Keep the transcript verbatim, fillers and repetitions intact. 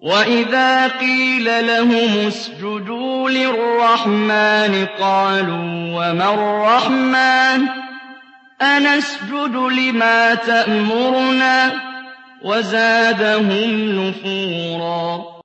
وَإِذَا قِيلَ لَهُمُ اسْجُدُوا لِلرَّحْمَٰنِ قَالُوا وَمَا الرَّحْمَٰنُ أَنَسْجُدُ لِمَا تَأْمُرُنَا وَزَادَهُمْ نُفُورًا